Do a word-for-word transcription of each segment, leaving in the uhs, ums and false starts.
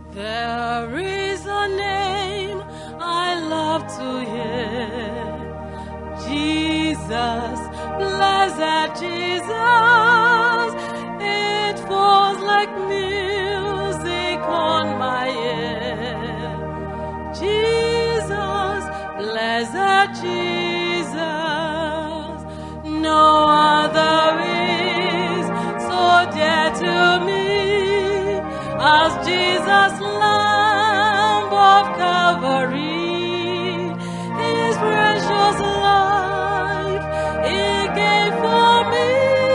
There is a name I love to hear. Jesus, blessed Jesus. It falls like music on my ear. Jesus, blessed Jesus. No other is so dear to me as Jesus, Lamb of Calvary. His precious life He gave for me.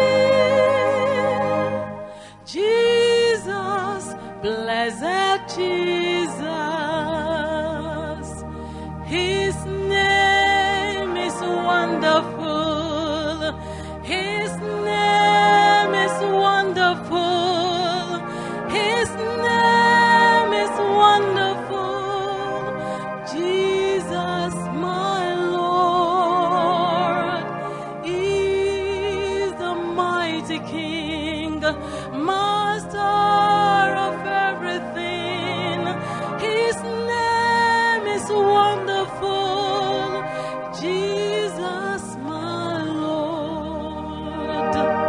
Jesus, blessed Jesus. His name is wonderful. His name is wonderful. His name is wonderful. Jesus, my Lord, is the mighty King, Master of everything. His name is wonderful. Jesus, my Lord.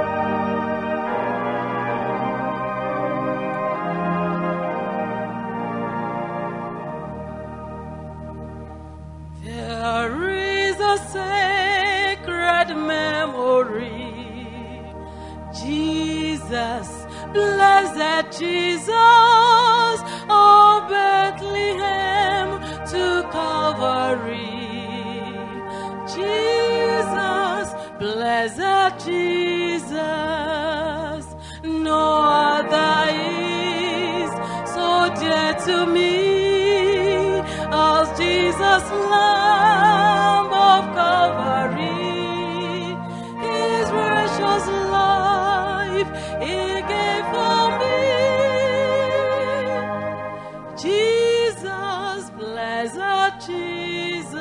There is a sacred memory. Jesus, blessed Jesus, oh Bethlehem to Calvary. Jesus, blessed Jesus, no other is so dear to me as Jesus, Lamb of Calvary. His precious life He gave for me. Jesus, blessed Jesus.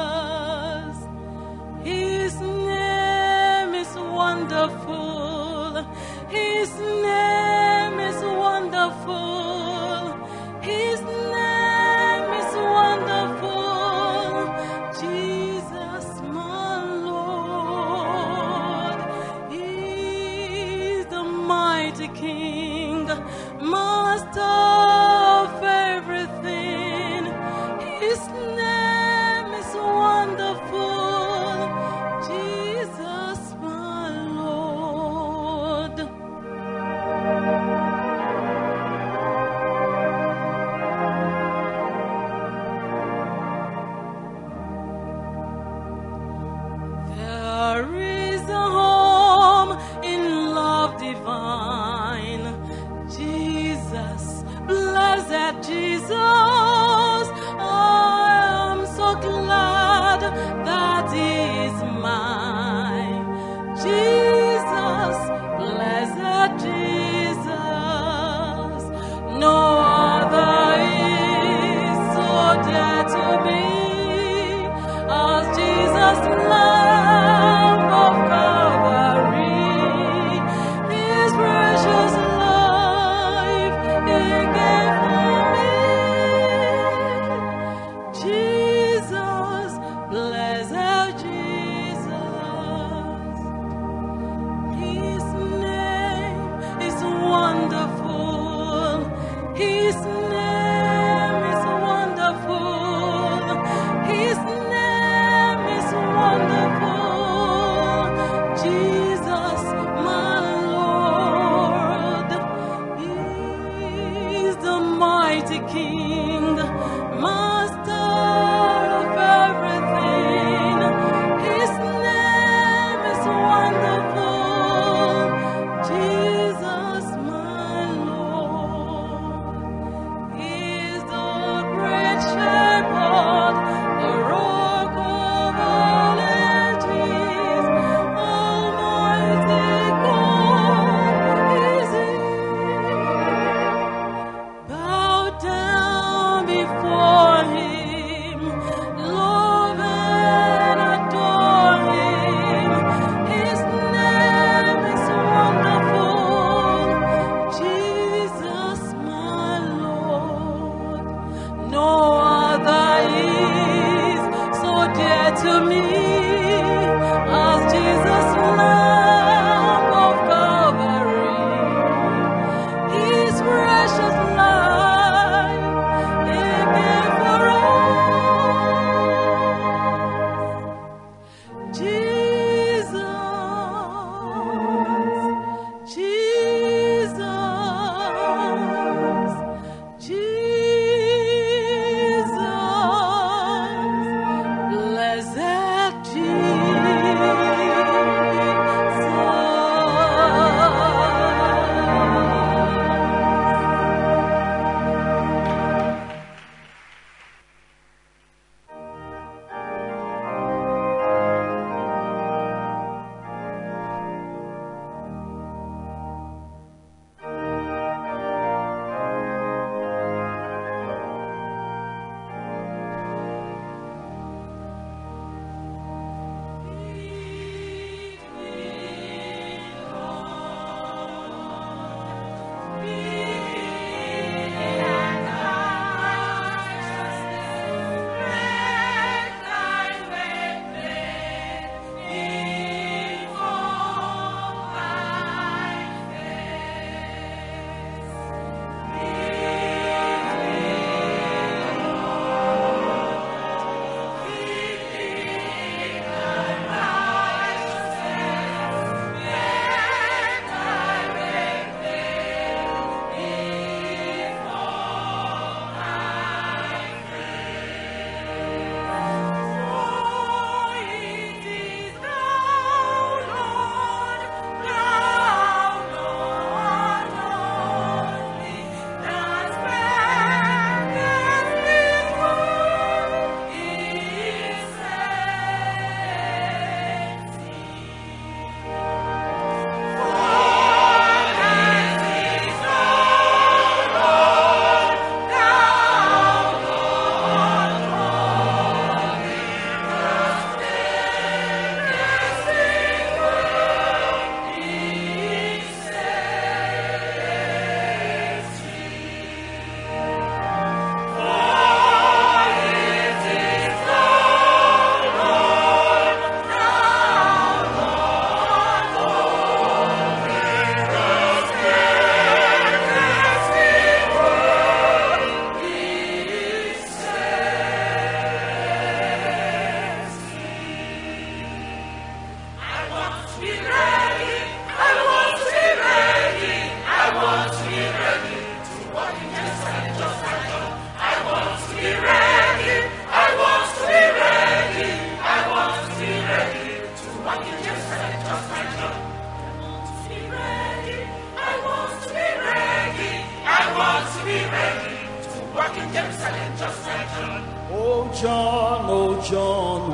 His name is wonderful. His name is wonderful. His name is wonderful. Jesus, my Lord, He is the mighty King, Master of everything. His name is wonderful. Jesus, my Lord. There is a home in love divine. Jesus, bless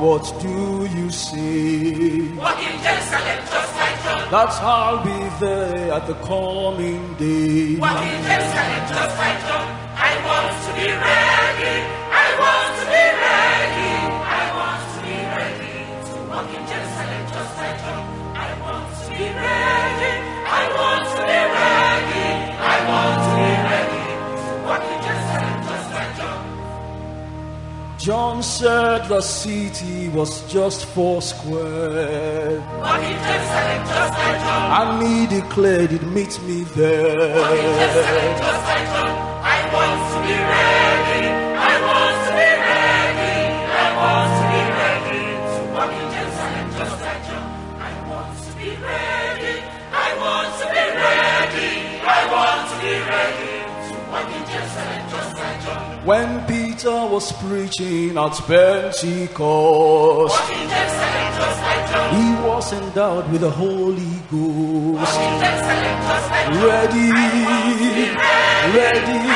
what do you say? Walk in Jerusalem just like John. That I'll be there at the coming day. Walk in Jerusalem just like John. I want to be ready. I want to be ready. I want to be ready to walk in Jerusalem just like John. I want to be ready. I want to be ready. I want to be ready to walk in Jerusalem just like John. John said the city was just four square, Walk in Jerusalem just like John. and he declared he'd meet me Walk in Jerusalem there. just like John. I want to be ready. I want to be ready. I want to be ready to walk in Jerusalem just like John. I want to be ready. I want to be ready. I want to be ready to walk in Jerusalem just like John. When Peter was preaching at Pentecost, Walk in Jerusalem just like John. he was endowed with the Holy Walk Ghost. in Jerusalem just like John. Ready, ready,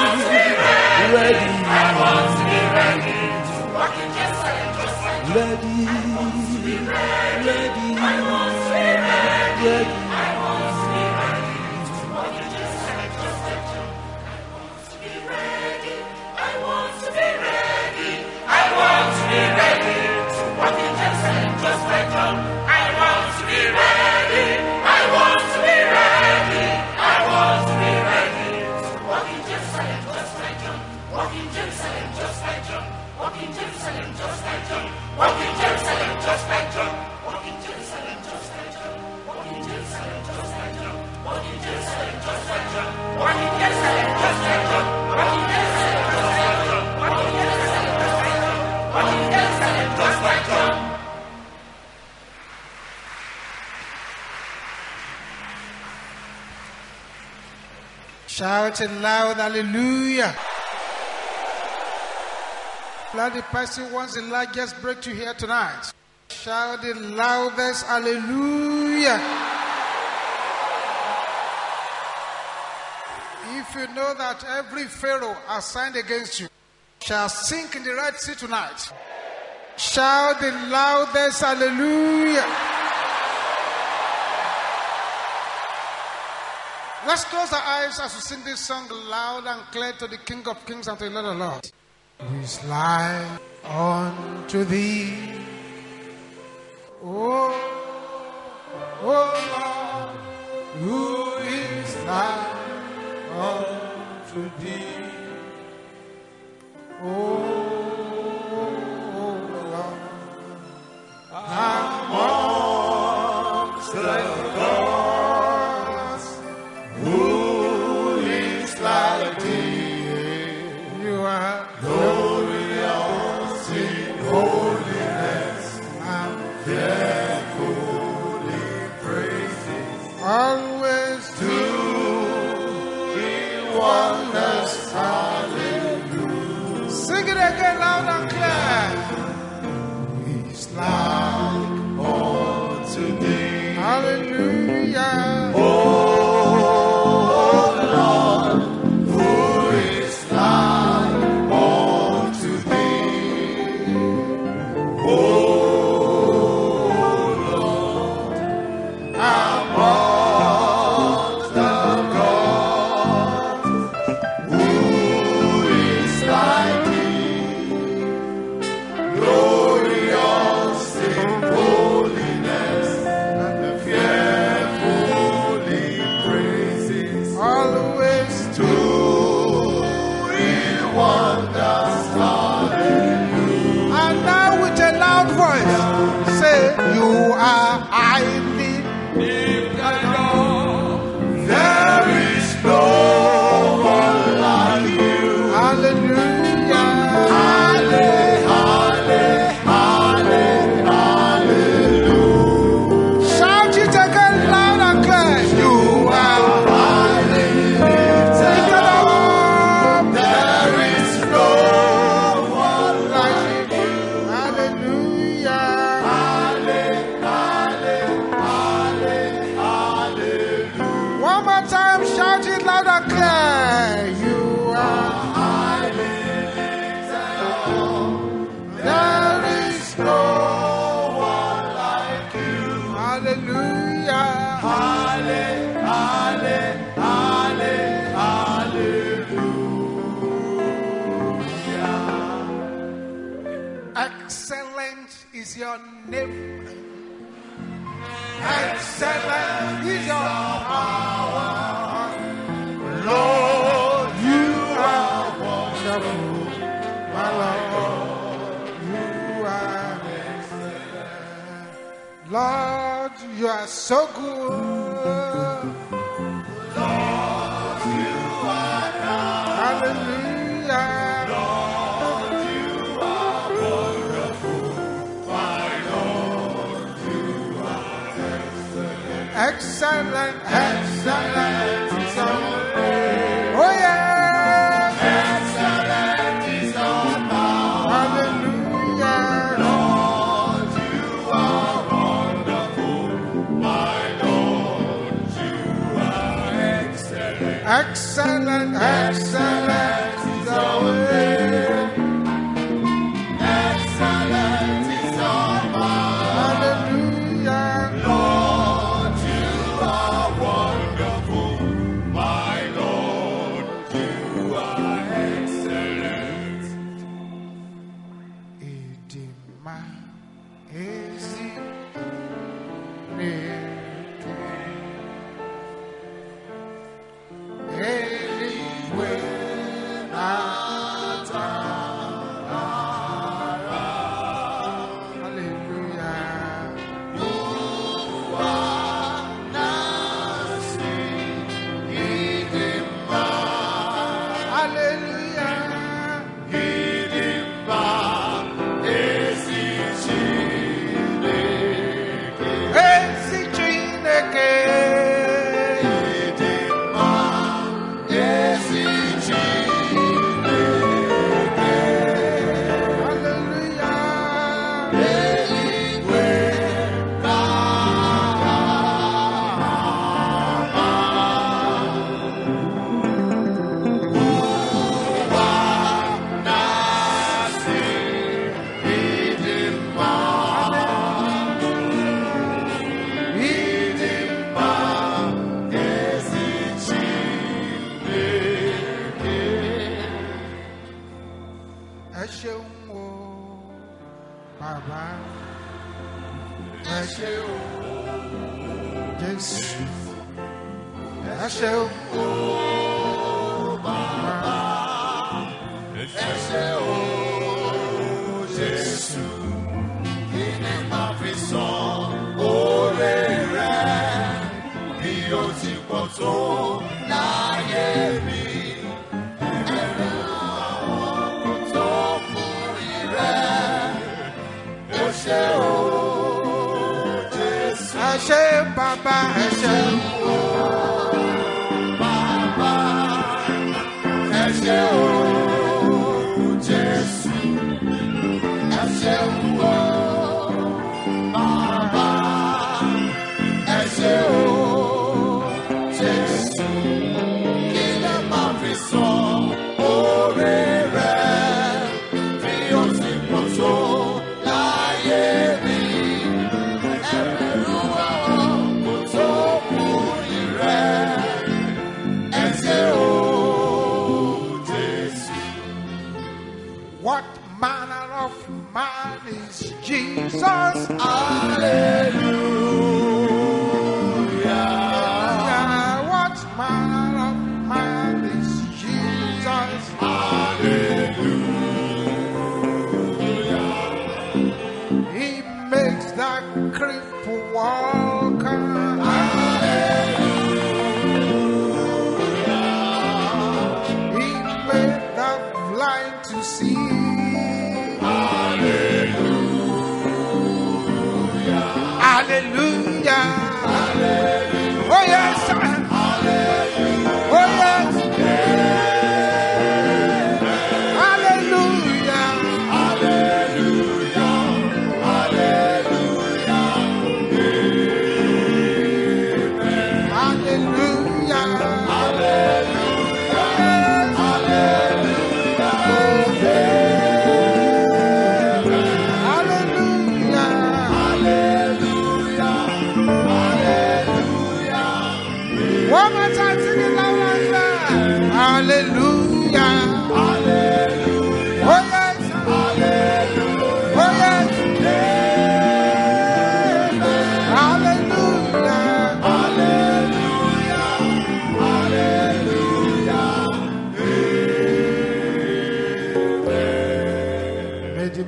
ready, I want to be ready to walk in Jerusalem just like John. ready, ready, I want to be ready. ready. I want to be ready to walk in Jerusalem just like John. I want to be ready. I want to be ready. I want to be ready to walk in Jerusalem just like John. I want to be ready. I want to be ready. I want to be ready to walk in Jerusalem just like John. Walk in Jerusalem just like John. Walk in Jerusalem just like John. Walk in Jerusalem just like John. Walk in Jerusalem just like John. Walk in Jerusalem just like John. Walk in Jerusalem just like John. Walk in Jerusalem just like John. Walk in Jerusalem just like John. Walk in Jerusalem just like John. Walk in Jerusalem just like John. Shout it loud, hallelujah. Let the person who wants the largest breakthrough here tonight. Shout the loudest, hallelujah. If you know that every Pharaoh assigned against you shall sink in the Red Sea tonight, shout the loudest, hallelujah. Let's close our eyes as we sing this song loud and clear to the King of Kings and to the Lord of Lords. Who is like unto thee, oh, oh Lord, who is like unto thee, oh Lord, amongst the gods, who is like thee? You are glorious in holiness and fearful in praises, always doing wonders. Hallelujah. Sing it again loud and clear. He's like unto thee. Hallelujah. Oh Lord, who is like unto thee? Oh Lord, amongst the gods, who is like thee? Glorious in holiness and fearful in praises, always doing wonders. Hallelujah. And now with a loud voice, say, you are highly lifted up. There is no one like you. Hallelujah. Halle- halle- halle- hallelujah. Shout it again loud and clear. You are highly lifted up. There is no one like you. Hallelujah. Halle- halle- halle- hallelujah. One more time, shout it loud and clear. You are highly lifted up. There is no name. Excellent is your power. Lord, you are wonderful. My Lord, you are excellent. Lord, you are so good. Lord, you are kind. Hallelujah. Excellent, excellent is our name. Oh yeah. Excellent is our power. Hallelujah. Lord, you are wonderful. My Lord, you are excellent. Excellent, excellent is our name. Excellent is our power. Hallelujah. Lord, Oh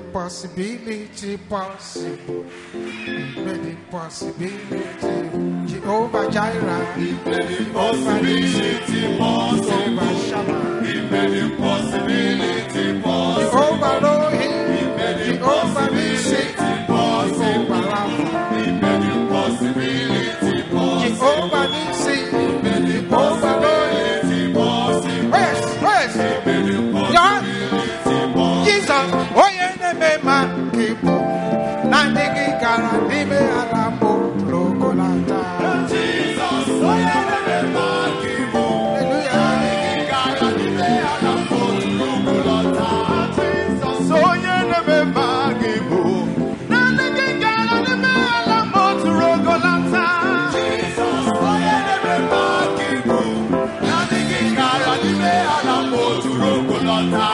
impossibility possible. He made impossibility. Jehovah Jireh. He made impossibility possible. Jehovah Shammah. He made impossibility possible. Jehovah Rohi. He made Jehovah impossibility Nissi. possible. Jehovah Rapha. He made impossibility possible. Jehovah Nissi. He made Jehovah Rohi. impossibility possible. Yes, yes. He made impossibility possible. Jesus, oye neme makipo, nandigi gara nime alamo logolata. Jesus, oh yeah, neme makipo. Hallelujah. Nandigi gara nime alamo logolata. Jesus, oh yeah, neme makipo. Nandigi gara nime alamo logolata. Jesus, oh yeah, neme makipo. Nandigi gara nime alamo logolata.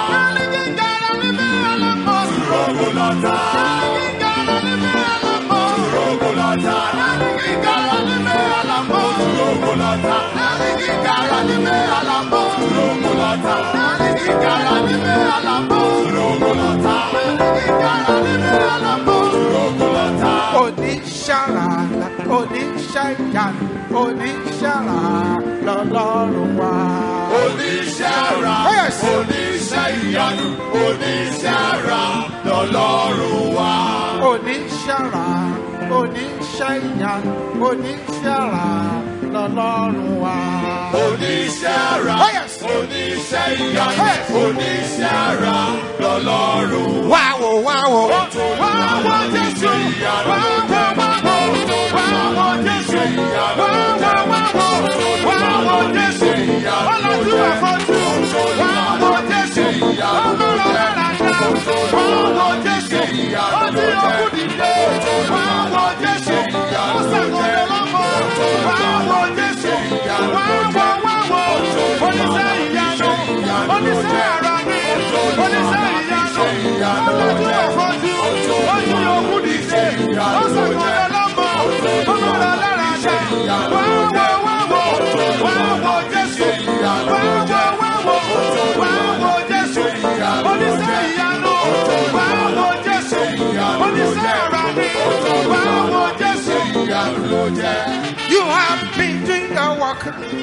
Rogolata, Rogolata, Oníṣàrà, oníṣàyà, oníṣàrà lọ́lọ́run wa. Oníṣàrà, Yes. oníṣàyànú, oníṣàrà lọ́lọ́run wa. Oníṣàrà, oníṣàyà, oníṣàrà lọ́lọ́run wa. Oníṣàrà, Oh, yes. oníṣàyànú, Yes. oníṣàrà lọ́lọ́run wa. Wáwo, wáwo. Wáwo Jésù, wáwo wáwo, wáwo Jésù, wáwo wáwo, wáwo Jésù, ọlọ́jú àfọ́jú, wáwo Jésù, ọlọ́run àràdá, wáwo Jésù, ọdí òkú dìde, wáwo Jésù, ọ̀sàkọ̀dọ̀ lọ́mọ, wáwo Jésù, wáwo wáwo, oníṣẹ́ ìyanu, oníṣẹ́ àrà ni, oníṣẹ́ ìyanu, ọlọ́jú àfọ́jú, ọdí òkú dìde, ọ̀sàkọ̀dọ̀ lọ́mọ, ọlọ́run àràdá, wáwo wáwo, wáwo Jésù, wáwo wáwo, wáwo Jésù, oníṣẹ́ ìyanu, wáwo Jésù, oníṣẹ́ àrà ni, wáwo Jésù, ìyanu ló jẹ́. You have been doing your work.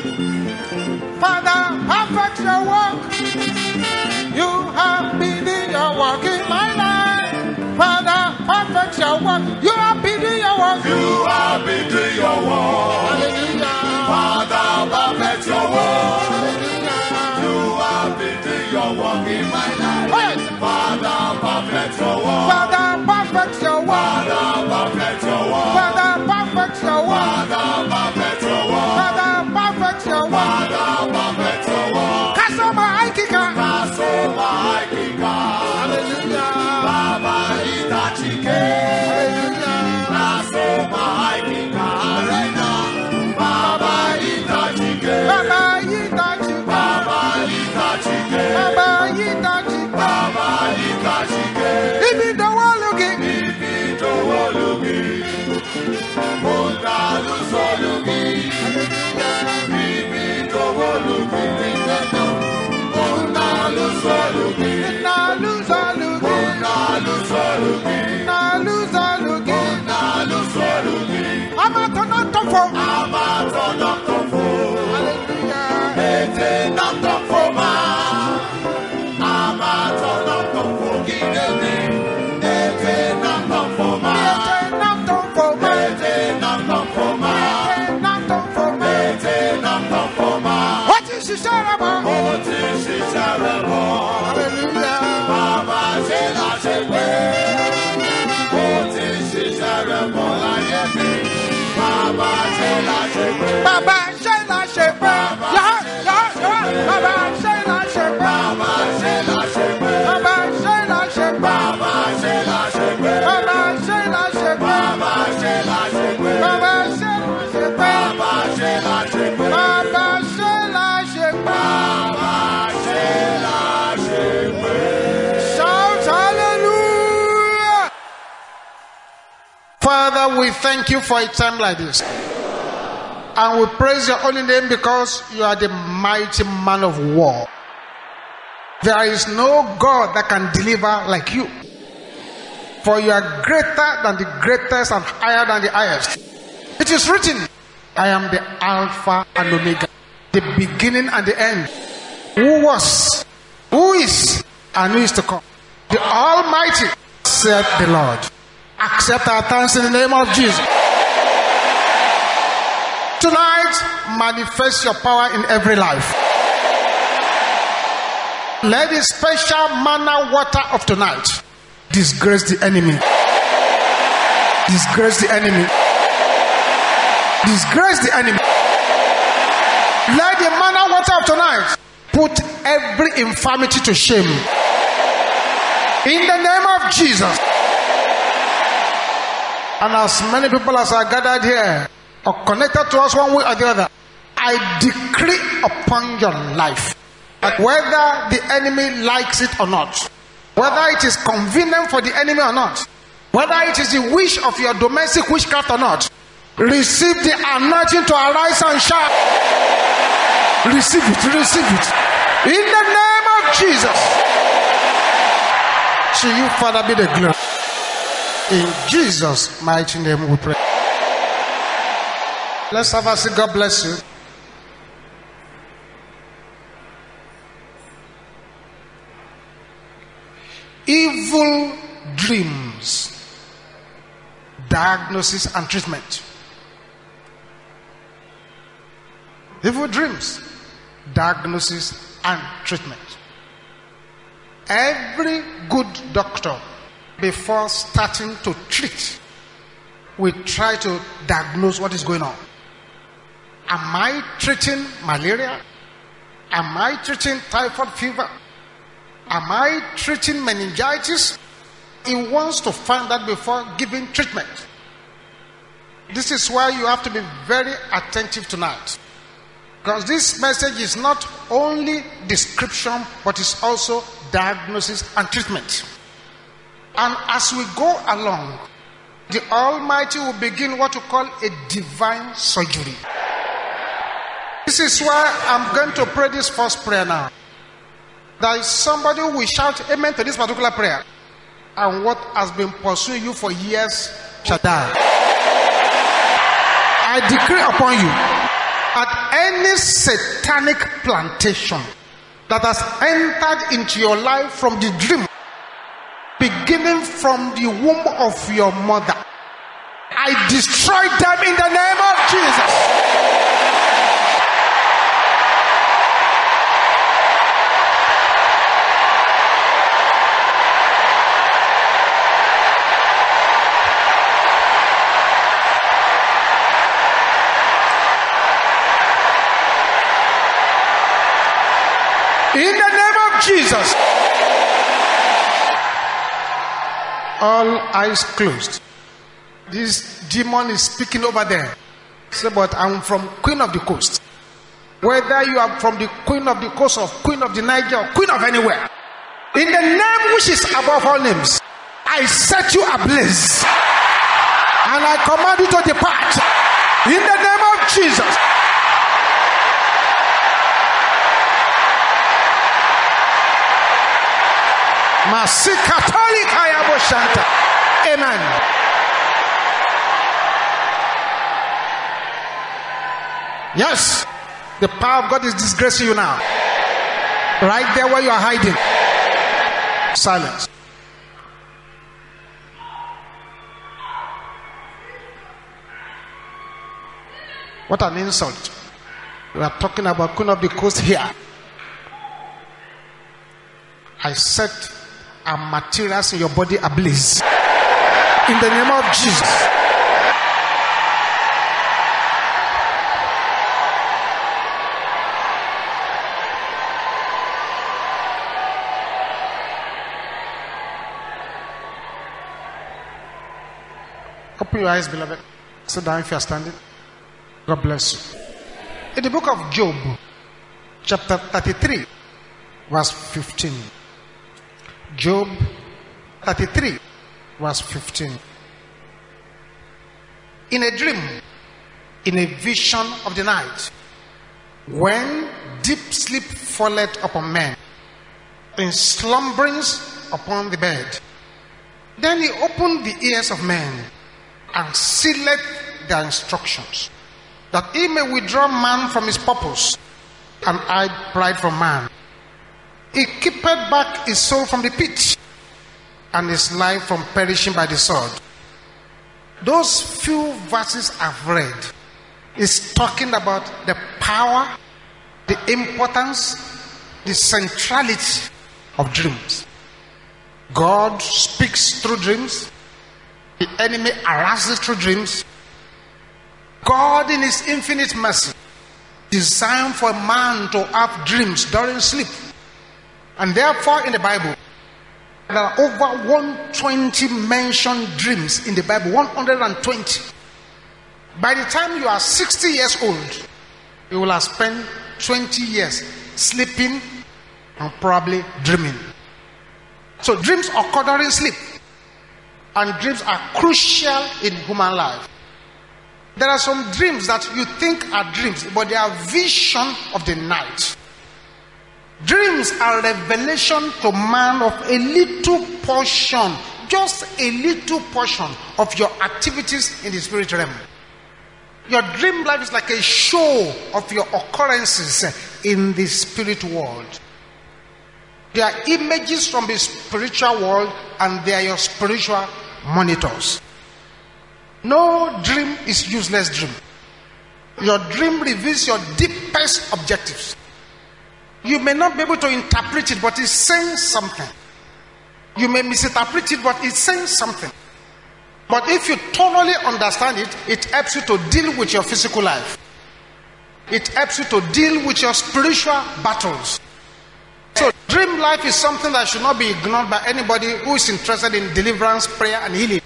Father, perfect your work. You have been doing your work in my life. Father, perfect your work. You have been doing your work. You have been doing your work. Hallelujah. Father, perfect your work. Hallelujah. You have been doing your work in my life. Yes. Father, perfect your work. Father, perfect your work. Father, perfect your work. Father, perfect your work. Father, perfect your work. Father, perfect your work. Father, perfect your work. Kasoma aikika. Kasoma aikika. Hallelujah. Baba itachike. Hallelujah. Kasoma aikika arena. Baba itachike. Baba yitachi. Baba itachike. Baba yitachi. Baba itachike. Ibi dawa lugi. Ibi towo lugi. Mondalu solugi. Ibi towo lugi. Mondalu solugi. Na luza lugi. Mondalu solugi. Na luza lugi. Mondalu solugi. Amatona tofo. Amatono tofo. Hallelujah. Ete na tofo ma. Amatono tofo gidebe. Ete na tofo ma. Ete na tofo ma. Ete na tofo ma. Ete na tofo ma. Ete na tofo ma. What is the saraba? Ó ti ṣiṣẹ́ rẹ̀ bọ̀. Hallelujah. Bàbá ṣe la ṣe pé. Ó ti ṣiṣẹ́ rẹ̀ bọ̀ láyé mi. Bàbá ṣe la ṣe pé. Baba ṣe la ṣe pé. Ya ya ya. Baba ṣe la ṣe pé. Bàbá ṣe la ṣe pé. Baba ṣe la ṣe pé. Bàbá ṣe la ṣe pé. Baba ṣe la ṣe pé. Bàbá ṣe la ṣe pé. Baba ṣe la ṣe pé. Bàbá ṣe la ṣe pé. Baba ṣe la ṣe pé. Bàbá ṣe la ṣe pé. Shout hallelujah. Father, we thank you for a time like this. And we praise your holy name because you are the mighty man of war. There is no God that can deliver like you. For you are greater than the greatest and higher than the highest. It is written, I am the Alpha and Omega, the beginning and the end. Who was, who is, and who is to come. The Almighty, said the Lord. Accept our thanks in the name of Jesus. Tonight, manifest your power in every life. Let the special manna water of tonight disgrace the enemy. Disgrace the enemy. Disgrace the enemy. Let the manna water of tonight put every infirmity to shame. In the name of Jesus. And as many people as are gathered here or connected to us one way or the other, I decree upon your life that whether the enemy likes it or not, whether it is convenient for the enemy or not, whether it is the wish of your domestic witchcraft or not, receive the anointing to arise and shine. Receive it, receive it. In the name of Jesus. To you, Father, be the glory. In Jesus' mighty name we pray. Let's have a seat. God bless you. Evil dreams, diagnosis and treatment. Evil dreams, diagnosis and treatment. Every good doctor, before starting to treat, we try to diagnose what is going on. Am I treating malaria? Am I treating typhoid fever? Am I treating meningitis? He wants to find that before giving treatment. This is why you have to be very attentive tonight. Because this message is not only description, but it's also diagnosis and treatment. And as we go along, the Almighty will begin what we call a divine surgery. This is why I'm going to pray this first prayer now. There is somebody who will shout amen to this particular prayer, and what has been pursuing you for years shall die. I decree upon you that any satanic plantation that has entered into your life from the dream, beginning from the womb of your mother, I destroy them in the name of Jesus. In the name of Jesus. All eyes closed. This demon is speaking over there. Say, but I'm from Queen of the Coast. Whether you are from the Queen of the Coast or Queen of the Niger or Queen of anywhere, in the name which is above all names, I set you ablaze. And I command you to depart. In the name of Jesus. Amen. Yes, the power of God is disgracing you now. Right there where you are hiding. Silence. What an insult. We are talking about Queen of the Coast here. I set our materials in your body ablaze. In the name of Jesus. Open your eyes, beloved. Sit down if you are standing. God bless you. In the book of Job, chapter thirty-three, verse fifteen. Job thirty-three, verse fifteen. In a dream, in a vision of the night, when deep sleep falleth upon men, in slumberings upon the bed, Then he opened the ears of men and sealed their instructions, that he may withdraw man from his purpose and hide pride from man. He keepeth back his soul from the pit and his life from perishing by the sword. Those few verses I've read is talking about the power, the importance, the centrality of dreams. God speaks through dreams. The enemy harasses through dreams. God in his infinite mercy designed for a man to have dreams during sleep. And therefore in the Bible, there are over one hundred twenty mentioned dreams in the Bible. one hundred twenty. By the time you are sixty years old, you will have spent twenty years sleeping and probably dreaming. So dreams occur during sleep. And dreams are crucial in human life. There are some dreams that you think are dreams, but they are vision of the night. Dreams are revelation to man of a little portion, just a little portion of your activities in the spirit realm. Your dream life is like a show of your occurrences in the spirit world. They are images from the spiritual world, and they are your spiritual monitors. No dream is useless dream. Your dream reveals your deepest objectives. You may not be able to interpret it, but it's saying something. You may misinterpret it, but it's saying something. But if you thoroughly understand it, it helps you to deal with your physical life. It helps you to deal with your spiritual battles. So dream life is something that should not be ignored by anybody who is interested in deliverance, prayer, and healing.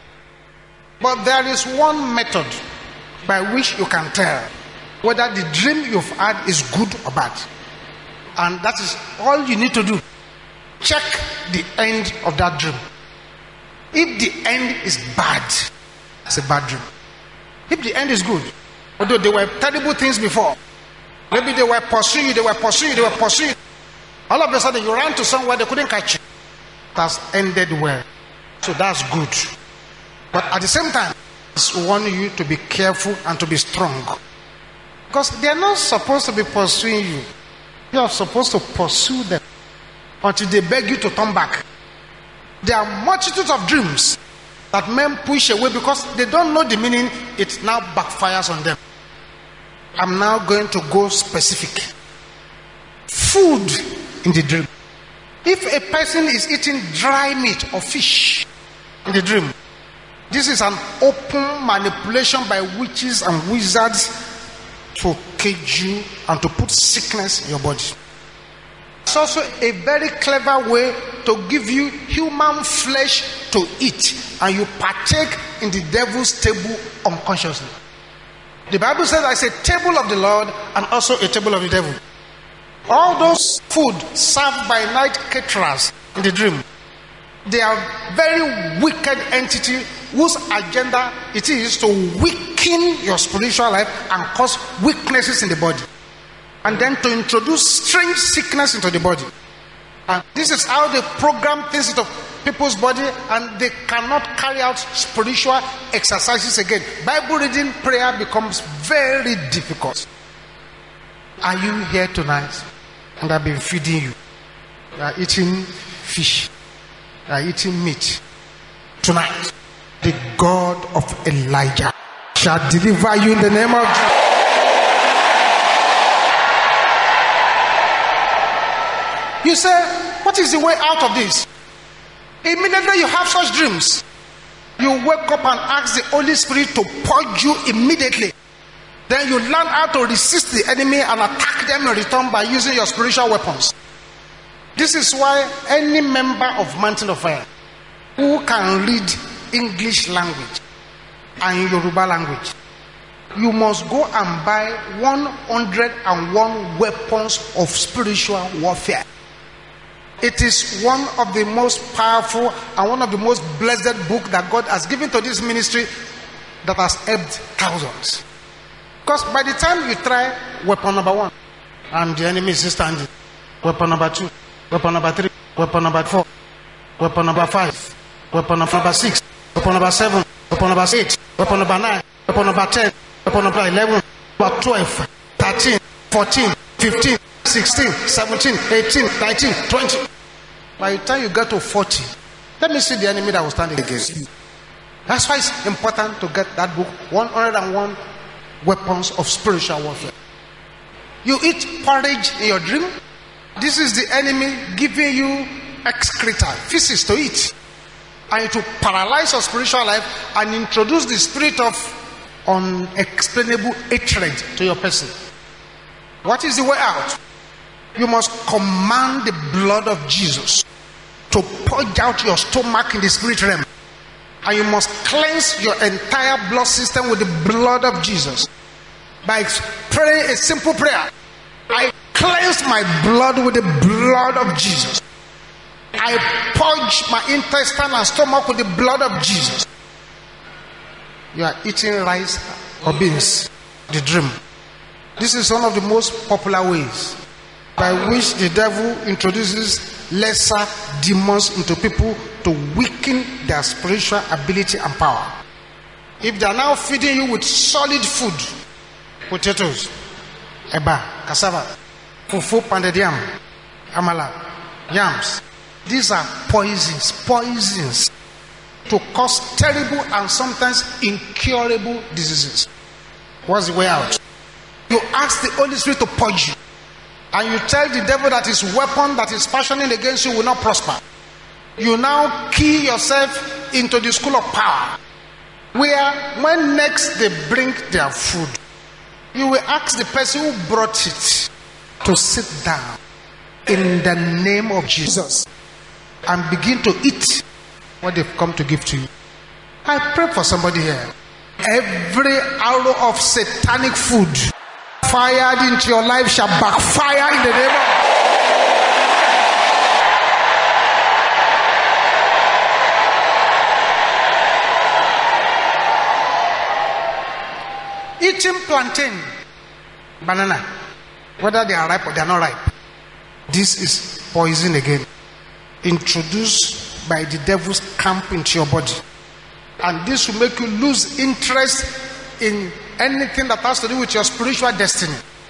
But there is one method by which you can tell whether the dream you've had is good or bad. And that is all you need to do. Check the end of that dream. If the end is bad, it's a bad dream. If the end is good, although there were terrible things before, maybe they were pursuing you, they were pursuing you, they were pursuing you. All of a sudden you ran to somewhere they couldn't catch you. That's ended well. So that's good. But at the same time, it's warning you to be careful and to be strong. Because they are not supposed to be pursuing you. You are supposed to pursue them until they beg you to turn back. There are multitudes of dreams that men push away because they don't know the meaning. It now backfires on them. I'm now going to go specific. Food in the dream. If a person is eating dry meat or fish in the dream, this is an open manipulation by witches and wizards to cage you and to put sickness in your body. It's also a very clever way to give you human flesh to eat, and you partake in the devil's table unconsciously. The Bible says there's a table of the Lord and also a table of the devil. All those food served by night caterers in the dream, they are very wicked entity whose agenda it is to weaken your spiritual life and cause weaknesses in the body, and then to introduce strange sickness into the body. And this is how they program things into people's body, and they cannot carry out spiritual exercises again. Bible reading, prayer becomes very difficult. Are you here tonight? And I've been feeding you. You are eating fish. You are eating meat. Tonight, the God of Elijah shall deliver you in the name of Jesus. You say, what is the way out of this? Immediately you have such dreams, you wake up and ask the Holy Spirit to purge you immediately. Then you learn how to resist the enemy and attack them in return by using your spiritual weapons. This is why any member of Mountain of Fire who can read English language and Yoruba language, you must go and buy one hundred and one weapons of spiritual warfare. It is one of the most powerful and one of the most blessed books that God has given to this ministry that has helped thousands. Because by the time you try weapon number one, and the enemy is standing, weapon number two, weapon number three, weapon number four, weapon number five, weapon of number six, weapon number seven, weapon number eight, weapon number nine, weapon number ten, weapon number eleven, weapon twelve, thirteen, fourteen, fifteen, sixteen, seventeen, eighteen, nineteen, twenty. By the time you get to forty, let me see the enemy that will stand against you. That's why it's important to get that book, one hundred one Weapons of Spiritual Warfare. You eat porridge in your dream. This is the enemy giving you excreta, feces to eat, and to paralyze your spiritual life and introduce the spirit of unexplainable hatred to your person. What is the way out? You must command the blood of Jesus to purge out your stomach in the spirit realm, and you must cleanse your entire blood system with the blood of Jesus by praying a simple prayer. I cleanse my blood with the blood of Jesus. I purge my intestine and stomach with the blood of Jesus. You are eating rice or beans, the dream. This is one of the most popular ways by which the devil introduces lesser demons into people to weaken their spiritual ability and power. If they are now feeding you with solid food, potatoes, eba, cassava, fufu, pounded yam, amala, yams, these are poisons, poisons to cause terrible and sometimes incurable diseases. What's the way out? You ask the Holy Spirit to purge you, and you tell the devil that his weapon that is fashioning against you will not prosper. You now key yourself into the school of power, where when next they bring their food, you will ask the person who brought it to sit down in the name of Jesus and begin to eat what they've come to give to you. I pray for somebody here. Every arrow of satanic food fired into your life shall backfire in the name of eating plantain, banana, whether they are ripe or they are not ripe. This is poison again, introduced by the devil's camp into your body, and this will make you lose interest in anything that has to do with your spiritual destiny.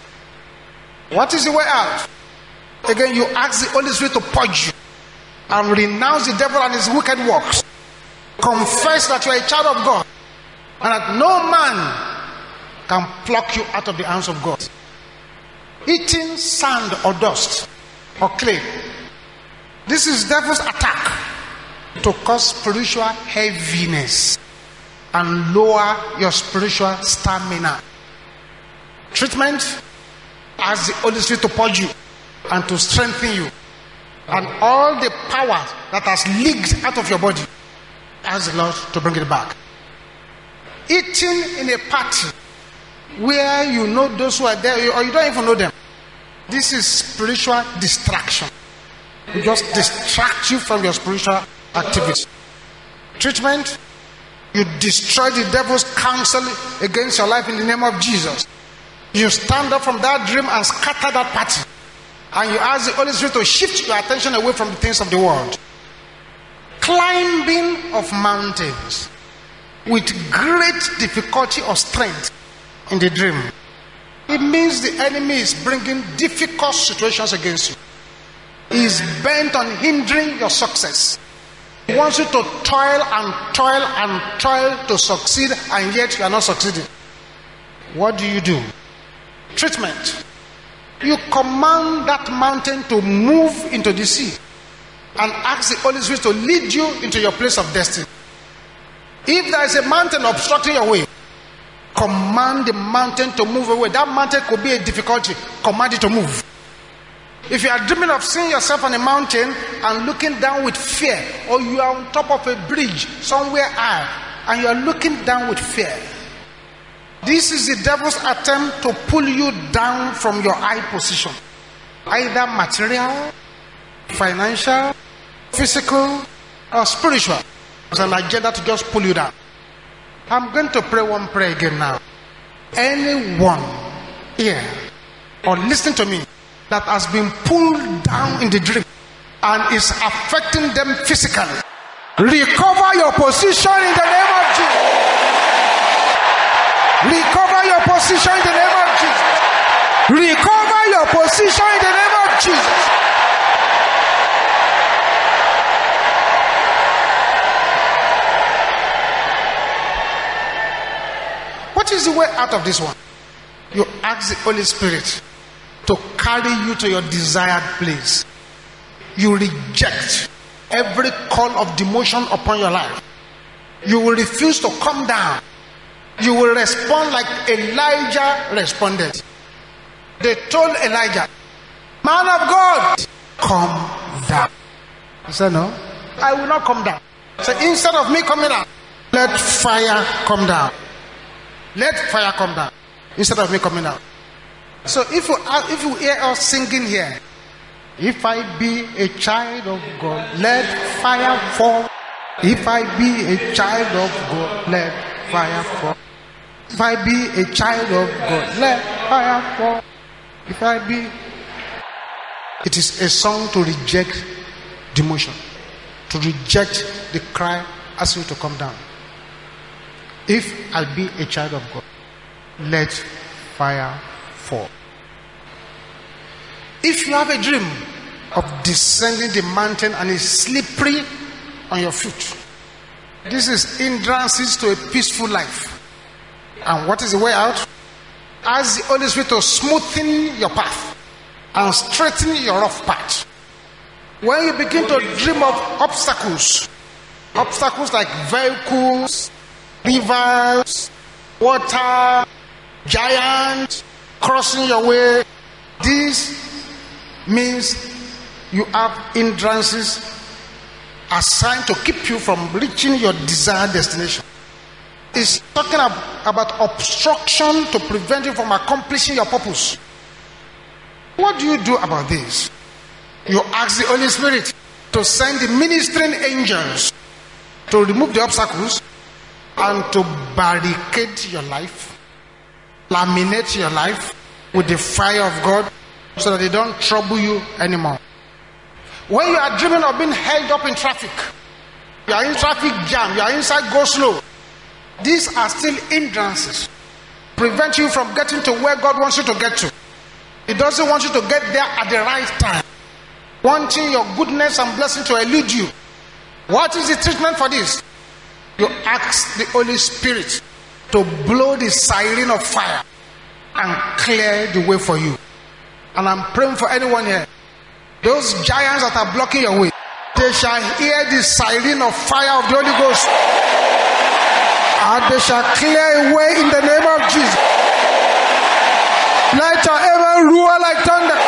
What is the way out? Again, you ask the Holy Spirit to purge you and renounce the devil and his wicked works. Confess that you are a child of God and that no man can pluck you out of the hands of God. Eating sand or dust or clay, this is devil's attack to cause spiritual heaviness and lower your spiritual stamina. Treatment: ask the Holy Spirit to purge you and to strengthen you, and all the power that has leaked out of your body, ask the Lord to bring it back. Eating in a party where you know those who are there or you don't even know them, this is spiritual distraction. It just distract you from your spiritual activity. Treatment: you destroy the devil's counsel against your life in the name of Jesus. You stand up from that dream and scatter that party, and you ask the Holy Spirit to shift your attention away from the things of the world. Climbing of mountains with great difficulty or strength in the dream, it means the enemy is bringing difficult situations against you. He is bent on hindering your success. He wants you to toil and toil and toil to succeed, and yet you are not succeeding. What do you do? Treatment: you command that mountain to move into the sea and ask the Holy Spirit to lead you into your place of destiny. If there is a mountain obstructing your way, command the mountain to move away. That mountain could be a difficulty. Command it to move. If you are dreaming of seeing yourself on a mountain and looking down with fear, or you are on top of a bridge somewhere high and you are looking down with fear, this is the devil's attempt to pull you down from your high position, either material, financial, physical, or spiritual. It's an agenda to just pull you down. I'm going to pray one prayer again now. Anyone here or listening to me that has been pulled down in the dream and is affecting them physically, Recover your position in the name of Jesus. Recover your position in the name of Jesus. Recover your position in the name of Jesus. What is the way out of this one? You ask the Holy Spirit to carry you to your desired place. You reject every call of demotion upon your life. You will refuse to come down. You will respond like Elijah responded. They told Elijah, man of God, come down. He said, no, I will not come down. So instead of me coming down, let fire come down. Let fire come down. Instead of me coming down. So if you, if you hear us singing here, if I be a child of God, let fire fall. If I be a child of God, let fire fall. If I be a child of God, let fire fall. If I be... It is a song to reject demotion. To reject the cry asking you to come down. If I be a child of God, let fire fall. If you have a dream of descending the mountain and it's slippery on your feet, this is hindrances to a peaceful life. And what is the way out? Ask the Holy Spirit to smoothen your path and straighten your rough path. When you begin to dream of obstacles, obstacles like vehicles, rivers, water, giants crossing your way, this means you have hindrances assigned to keep you from reaching your desired destination. It's talking about obstruction to prevent you from accomplishing your purpose. What do you do about this? You ask the Holy Spirit to send the ministering angels to remove the obstacles and to barricade your life, laminate your life with the fire of God so that they don't trouble you anymore. When you are dreaming of being held up in traffic, you are in traffic jam, you are inside go slow, these are still hindrances. Prevent you from getting to where God wants you to get to. He doesn't want you to get there at the right time. Wanting your goodness and blessing to elude you. What is the treatment for this? You ask the Holy Spirit to blow the siren of fire and clear the way for you. And I'm praying for anyone here. Those giants that are blocking your way, they shall hear the siren of fire of the Holy Ghost. And they shall clear away in the name of Jesus. Let your heaven roar like thunder.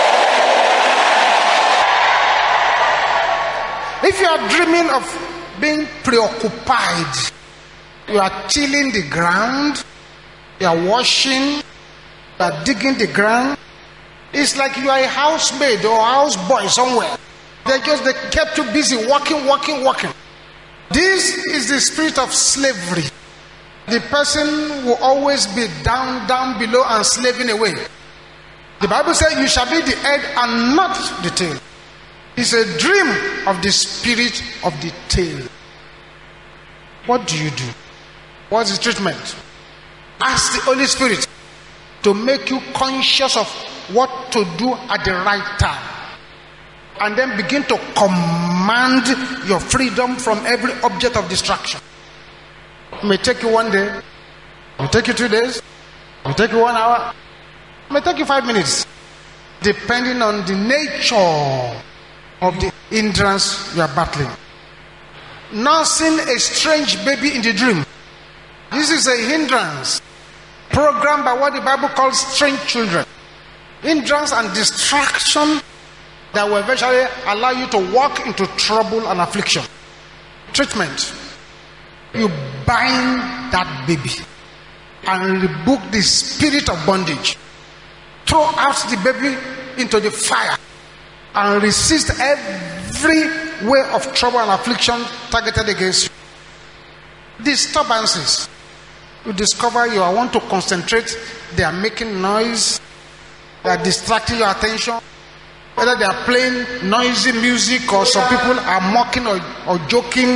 If you are dreaming of being preoccupied, you are tilling the ground, you are washing, you are digging the ground. It's like you are a housemaid or houseboy somewhere. They just they kept you busy working, working, working. This is the spirit of slavery. The person will always be down, down below and slaving away. The Bible says you shall be the head and not the tail. It's a dream of the spirit of the tail. What do you do? What's the treatment? Ask the Holy Spirit to make you conscious of what to do at the right time. And then begin to command your freedom from every object of distraction. It may take you one day, it may take you two days, it may take you one hour, it may take you five minutes, depending on the nature of the hindrance you are battling. Nursing a strange baby in the dream. This is a hindrance programmed by what the Bible calls strange children. Hindrance and distraction that will eventually allow you to walk into trouble and affliction. Treatment. You bind that baby and rebuke the spirit of bondage. Throw out the baby into the fire and resist every way of trouble and affliction targeted against you. Disturbances. You discover you want to concentrate, they are making noise, they are distracting your attention, whether they are playing noisy music or some people are mocking or, or joking,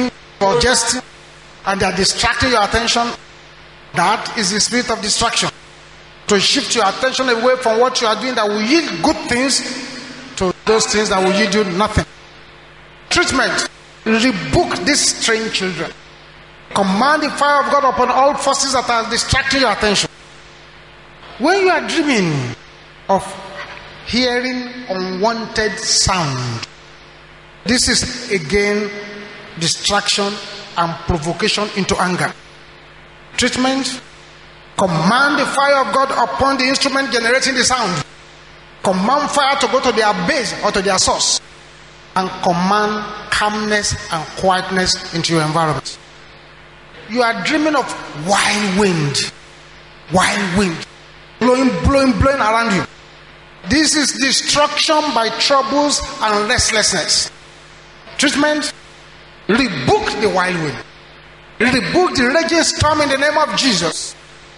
suggesting, and they are distracting your attention. That is the spirit of distraction. To shift your attention away from what you are doing that will yield good things to those things that will yield you nothing. Treatment. Rebuke these strange children. Command the fire of God upon all forces that are distracting your attention. When you are dreaming of hearing unwanted sound, this is again distraction and provocation into anger. Treatment. Command the fire of God upon the instrument generating the sound. Command fire to go to their base or to their source. And command calmness and quietness into your environment. You are dreaming of wild wind. Wild wind. Blowing, blowing, blowing around you. This is destruction by troubles and restlessness. Treatment. Rebuke the wild wind. Rebuke the raging storm in the name of Jesus.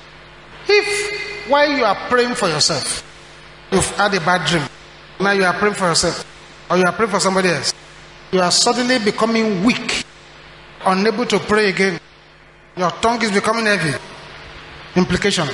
If while you are praying for yourself, you've had a bad dream, now you are praying for yourself, or you are praying for somebody else, you are suddenly becoming weak, unable to pray again, your tongue is becoming heavy. Implication.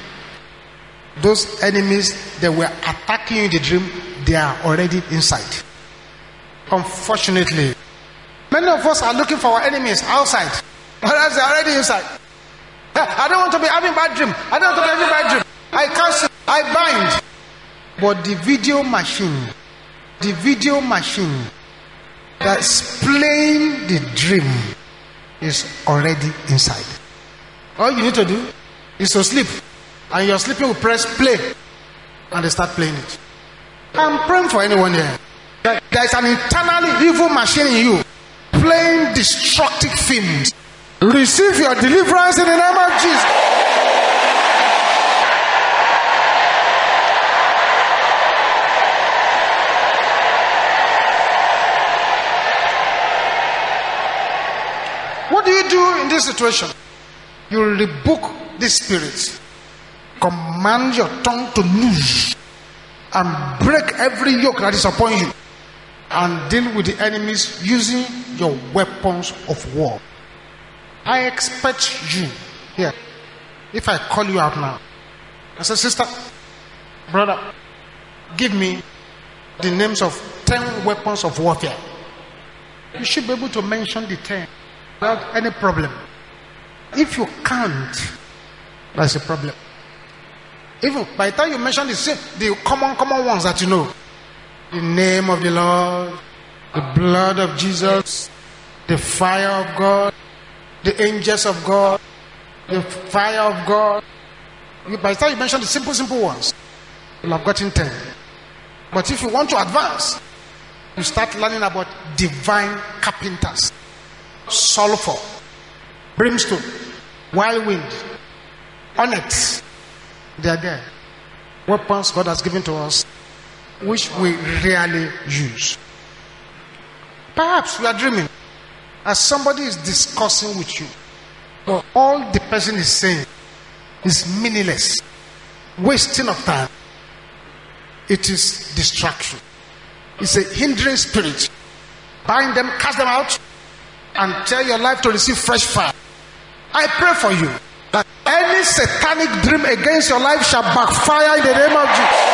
Those enemies that were attacking you in the dream, they are already inside. Unfortunately, many of us are looking for our enemies outside, whereas they are already inside. I don't want to be having bad dream. I don't want to be having bad dream. I cancel. I bind. But the video machine, the video machine that's playing the dream is already inside. All you need to do is to sleep, and your sleeping will press play, and they start playing it. I'm praying for anyone here. There is an internally evil machine in you playing destructive films. Receive your deliverance in the name of Jesus. What do you do in this situation? You rebuke this spirit. Command your tongue to loose and break every yoke that is upon you, and deal with the enemies using your weapons of war. I expect you here. If I call you out now, I say, sister, brother, give me the names of ten weapons of warfare. You should be able to mention the ten without any problem. If you can't, that's a problem. Even by the time you mention the same, the common, common ones that you know, the name of the Lord, the blood of Jesus, the fire of God, the angels of God, the fire of God. By the time you mention the simple, simple ones, you'll have gotten ten. But if you want to advance, you start learning about divine carpenters, sulfur, brimstone, wild wind, onyx. They are there. Weapons God has given to us, which we rarely use. Perhaps you are dreaming as somebody is discussing with you, but all the person is saying is meaningless, wasting of time. It is distraction. It's a hindering spirit. Bind them, cast them out, and tell your life to receive fresh fire. I pray for you that any satanic dream against your life shall backfire in the name of Jesus.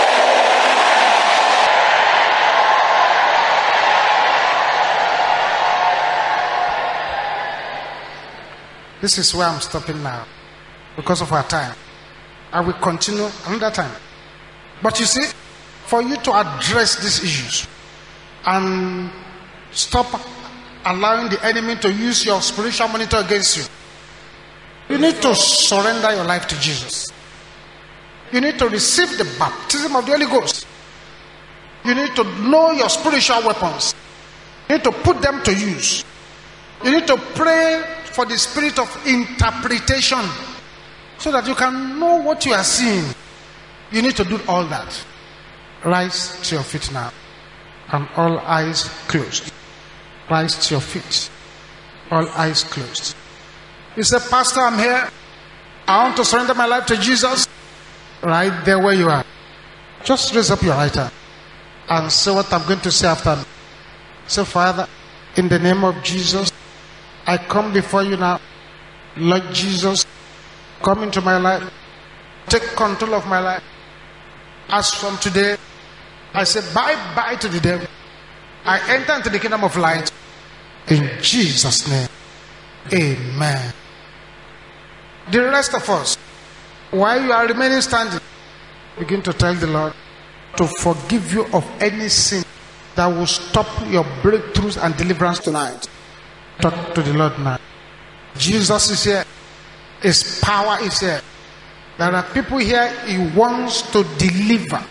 This is where I'm stopping now because of our time. I will continue another time. But you see, for you to address these issues and stop allowing the enemy to use your spiritual monitor against you, you need to surrender your life to Jesus. You need to receive the baptism of the Holy Ghost. You need to know your spiritual weapons. You need to put them to use. You need to pray for the spirit of interpretation so that you can know what you are seeing. You need to do all that. Rise to your feet now, and all eyes closed. Rise to your feet, all eyes closed. You say, Pastor, I'm here. I want to surrender my life to Jesus. Right there where you are, just raise up your right hand and say what I'm going to say after me. Say, Father, in the name of Jesus, I come before you now. Lord Jesus, come into my life. Take control of my life. As from today, I say bye-bye to the devil. I enter into the kingdom of light. In Jesus' name, amen. The rest of us, while you are remaining standing, begin to tell the Lord to forgive you of any sin that will stop your breakthroughs and deliverance tonight. Talk to the Lord now. Jesus is here. His power is here. There are people here He wants to deliver.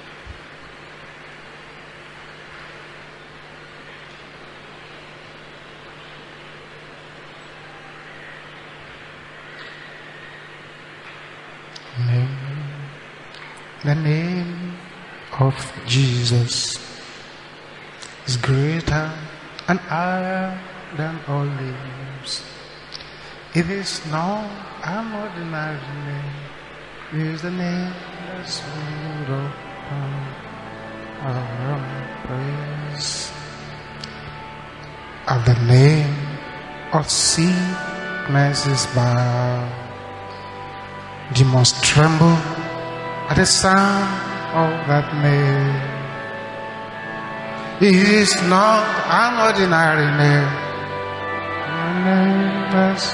Name, the name of Jesus is greater and higher than all names. It is not an ordinary name. It is the name that's full of power and praise. At the name of sickness is bow. Demons tremble at the sound of that name. It is not an ordinary name. The name that's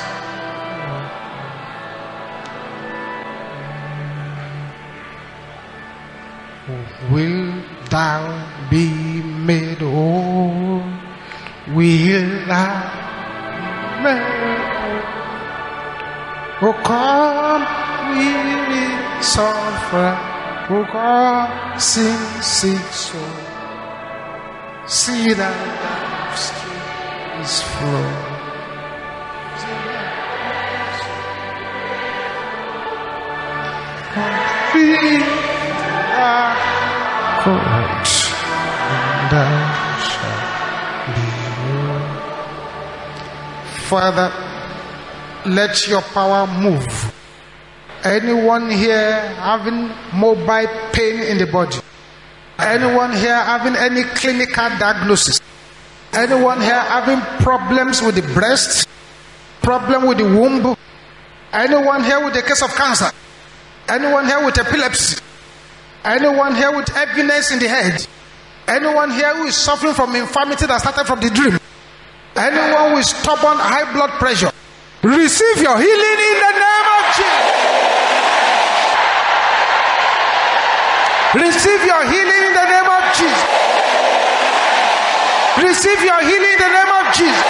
will thou be made whole? Will thou be made whole? Oh, come, weary suffer. Oh, come, sing, sing, soul. See that the stream is flow. Be correct, and thou shalt be healed. Father, let your power move. Anyone here having mobile pain in the body, anyone here having any clinical diagnosis, anyone here having problems with the breast, problem with the womb, anyone here with a case of cancer, anyone here with epilepsy, anyone here with heaviness in the head, anyone here who is suffering from infirmity that started from the dream, anyone with stubborn high blood pressure, receive your healing in the name of Jesus. Receive your healing in the name of Jesus. Receive your healing in the name of Jesus.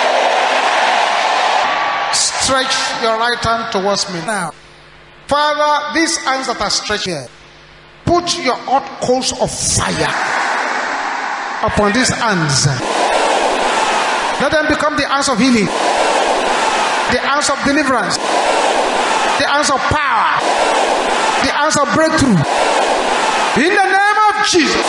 Stretch your right hand towards me now. Father, these hands that are stretched here, put your hot coals of fire upon these hands. Let them become the hands of healing, the hands of deliverance, the hands of power, the hands of breakthrough. In the name of Jesus.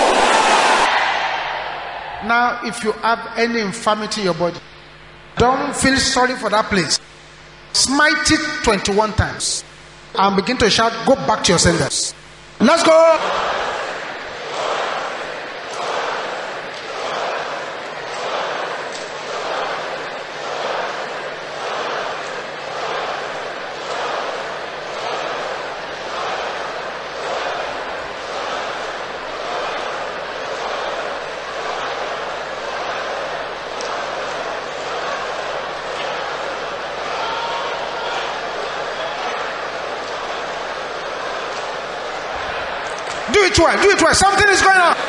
Now, if you have any infirmity in your body, don't feel sorry for that place. Smite it twenty-one times and begin to shout, go back to your senders. Let's go. Do it well, do it well. Something is going on.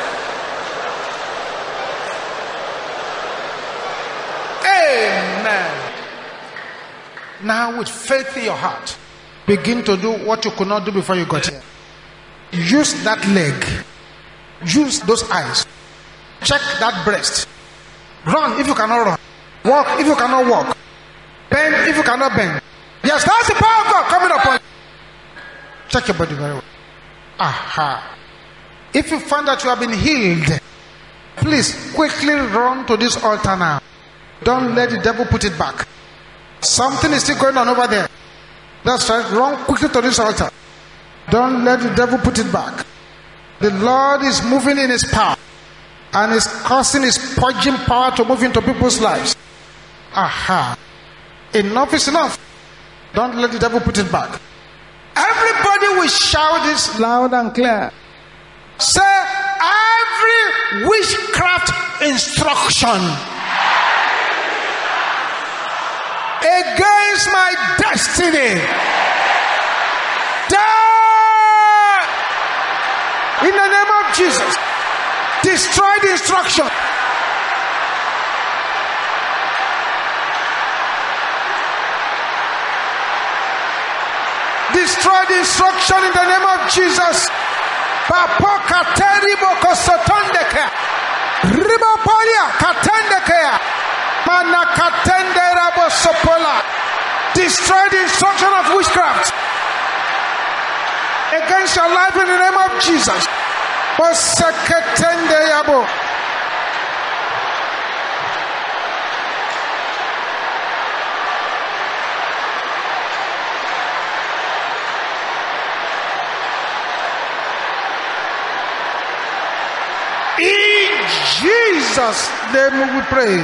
Amen. Now, with faith in your heart, begin to do what you could not do before you got here. Use that leg. Use those eyes. Check that breast. Run if you cannot run. Walk if you cannot walk. Bend if you cannot bend. Yes, that's the power of God coming upon you. Check your body very well. Aha. If you find that you have been healed, please quickly run to this altar now. Don't let the devil put it back. Something is still going on over there. That's right. Run quickly to this altar. Don't let the devil put it back. The Lord is moving in his power and is causing his purging power to move into people's lives. Aha. Enough is enough. Don't let the devil put it back. Everybody will shout this loud and clear. Say, every witchcraft instruction against my destiny, die in the name of Jesus. Destroy the instruction. Destroy the instruction in the name of Jesus. Papoka teribo kosotondeke. Ribopolia katendeke. Mana katende rabo sopola. Destroy the instruction of witchcraft against your life in the name of Jesus. Poseketende yabo. In Jesus' name we pray.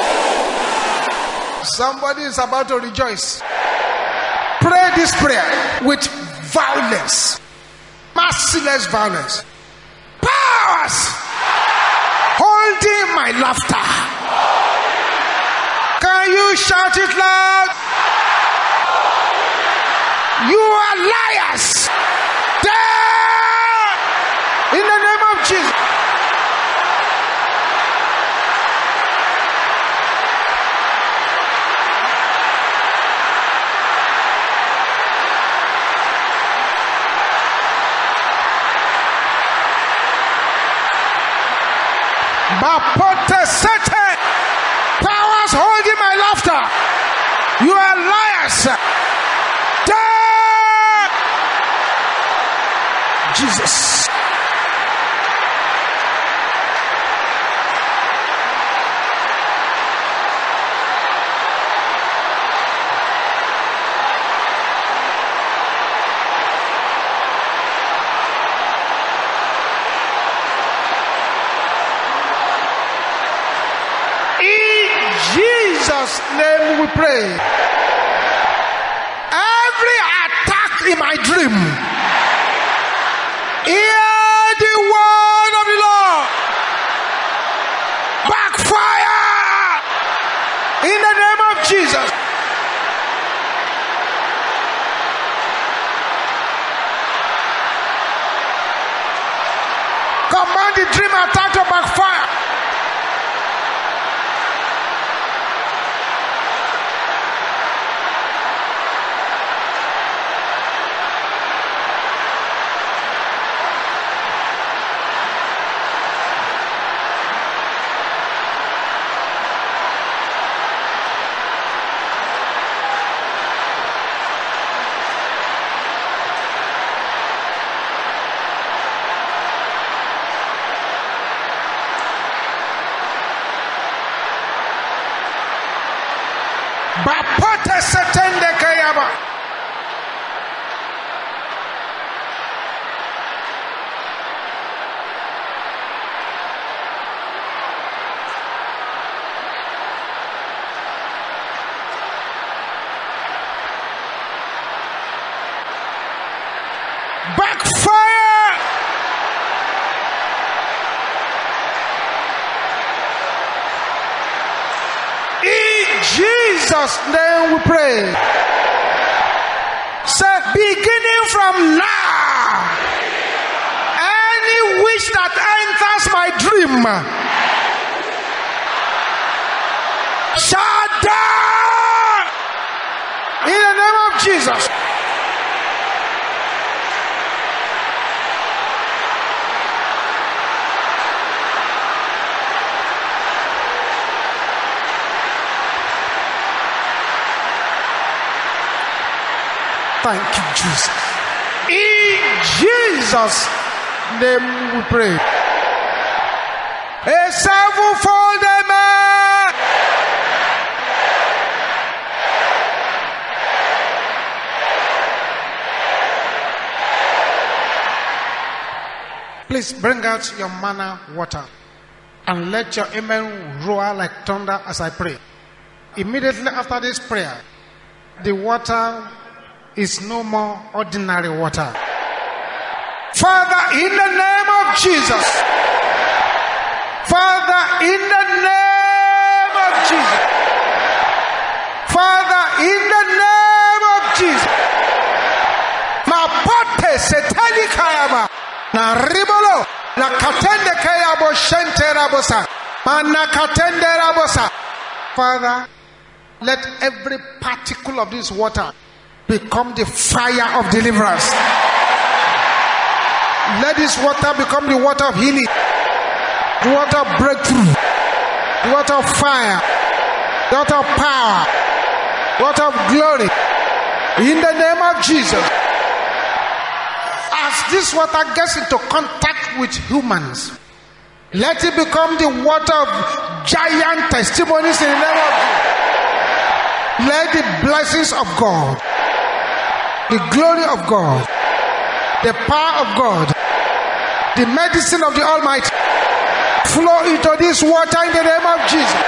Somebody is about to rejoice. Pray this prayer with violence, merciless violence. Powers holding my laughter. Can you shout it loud? You are liars. There! In the name of Jesus. Bapote sete, powers holding my laughter. You are liars. Die! Jesus. Jesus' name we pray. Every attack in my dream, hear the word of the Lord. Backfire in the name of Jesus. Command the dream attack to backfire. Bapote setende kayaba. Backfire. In Jesus' name we pray. Say, beginning from now, any wish that enters my dream shall die in the name of Jesus. Thank you, Jesus. In Jesus' name we pray. A sevenfold amen. Please bring out your manna water and let your amen roar like thunder as I pray. Immediately after this prayer, the water is no more ordinary water. Father, in the name of Jesus. Father, in the name of Jesus. Father, in the name of Jesus. Mapote seteli kayaba. Na ribolo. Na katende kayabo shente rabosa. Mana katende rabosa. Father, let every particle of this water become the fire of deliverance. Let this water become the water of healing, the water of breakthrough, the water of fire, the water of power, the water of glory. In the name of Jesus. As this water gets into contact with humans, let it become the water of giant testimonies in the name of Jesus. Let the blessings of God, the glory of God, the power of God, the medicine of the Almighty flow into this water in the name of Jesus.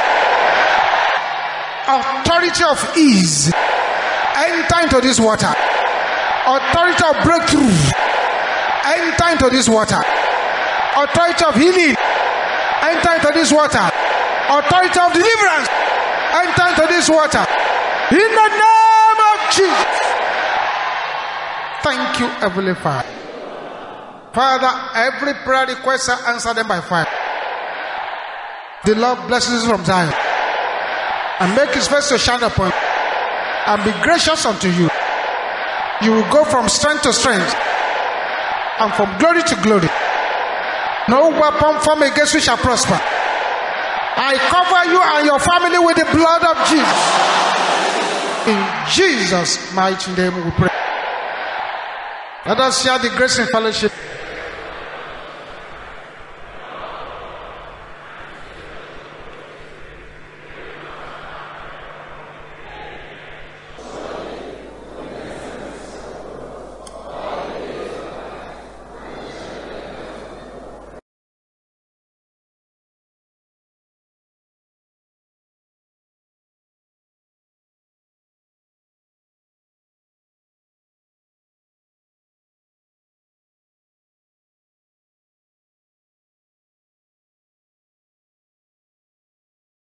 Authority of ease enter into this water. Authority of breakthrough enter into this water. Authority of healing enter into this water. Authority of deliverance enter into this water. In the name of Jesus. Thank you, Heavenly Father. Father, every prayer request I answer them by fire. The Lord blesses you from Zion and make his face to shine upon you and be gracious unto you. You will go from strength to strength and from glory to glory. No weapon formed against you shall prosper. I cover you and your family with the blood of Jesus. In Jesus' mighty name we pray. Let us share the grace and fellowship.